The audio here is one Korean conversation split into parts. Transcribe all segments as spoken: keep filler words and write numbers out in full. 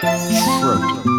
True.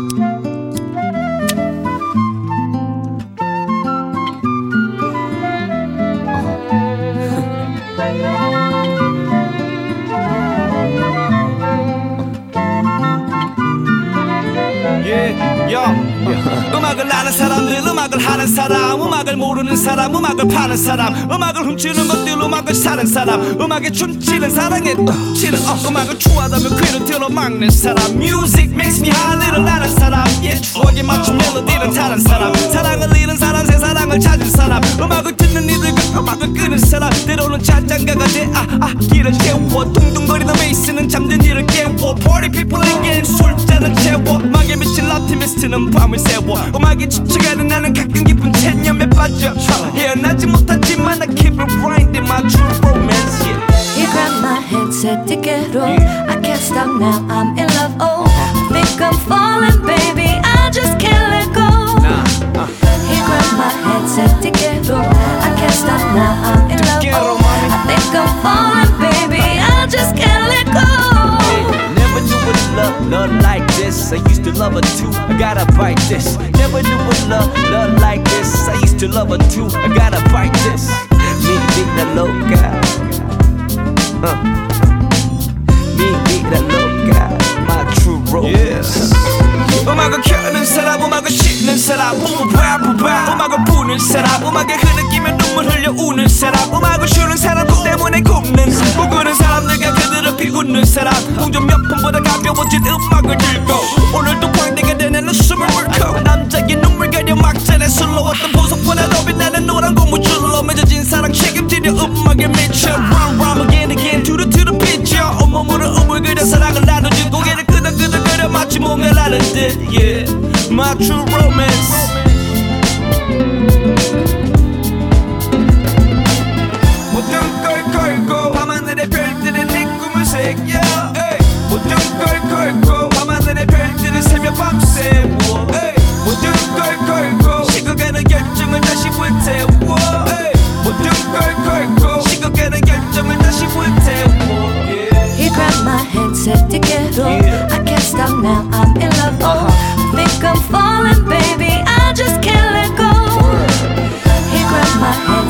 음악을 아는 사람들, 음악을 하는 사람, 음악을 모르는 사람, 음악을 파는 사람, 음악을 훔치는 것들, 음악을 사는 사람, 음악에 춤추는 사랑에 춤추는 어, 음악을 좋아하다면 귀를 들어 막는 사람. Music makes me high, 아는 사람, yeah, 추억에 맞춘 멜로디를 타는 사람, 사랑을 잃은 사람, 새 사랑을 찾은 사람, 음악을 듣는 이들과 음악을 끄는 사람, 때로는 잔장가가 돼 아, 아, 길을 깨워 둥둥거리는 베이스는 잠든 이를 깨워 Party people에겐 술잔을 채워 음악에 미친 라티미스트는 밤을 새워 음악에 지쳐가는 나는 가끔 깊은 체념에 빠져 헤어나지 못하지만 I keep it grinding my true romance yeah. You grab my hand, said to get old yeah. I can't stop now, I'm in love, oh I think I'm falling, baby, I just can't let go nah, uh. He grabbed my hand, said to get old I can't stop now, I'm in love, oh I think I'm falling, baby, I just can't let go hey, never knew what love, love like this I used to love her too, I gotta bite this Never knew what love, love like this I used to love her too, I gotta bite this Mi vida loca uh. Mi vida loca My true romance yeah. 음악을 켜는 사람, 음악을 씹는 사람 부부바 부바 음악을 부는 사람 음악에 흐느끼며 눈물 흘려 우는 사람 음악을 쉬는 사람 그 때문에 굽는 꿈꾸는 사람들과 그들을 비웃는 사람 동전 몇 푼보다 가벼워진 음악을 들고 오늘도 광대가 되는 웃음을 물고 남자의 눈물 가려 막잔에 술러왔던 보석보다 더 빛나는 노란 고무줄로 맺어진 사랑 책임지려 음악에 미쳐 Run run again again 투르 투르 비쳐 온몸으로 음을 그려 사랑을 나누지 고개를 끄덕끄덕거려 마치 뭔가를 아는 듯 Yeah, my true romance 모든 걸 걸고 밤하늘의 별들은 내 꿈을 새겨 모든 걸 걸고 밤하늘의 별들은 새며 밤새워 모든 걸 걸고 식어가는 열정을 다시 불태워 모든 걸 걸고 식어가는 열정을 다시 불태워 He grabbed my hand, said to get old yeah. I can't stop now, I'm in love, oh uh-huh. I think I'm falling, baby, I just can't let go He grabbed my hand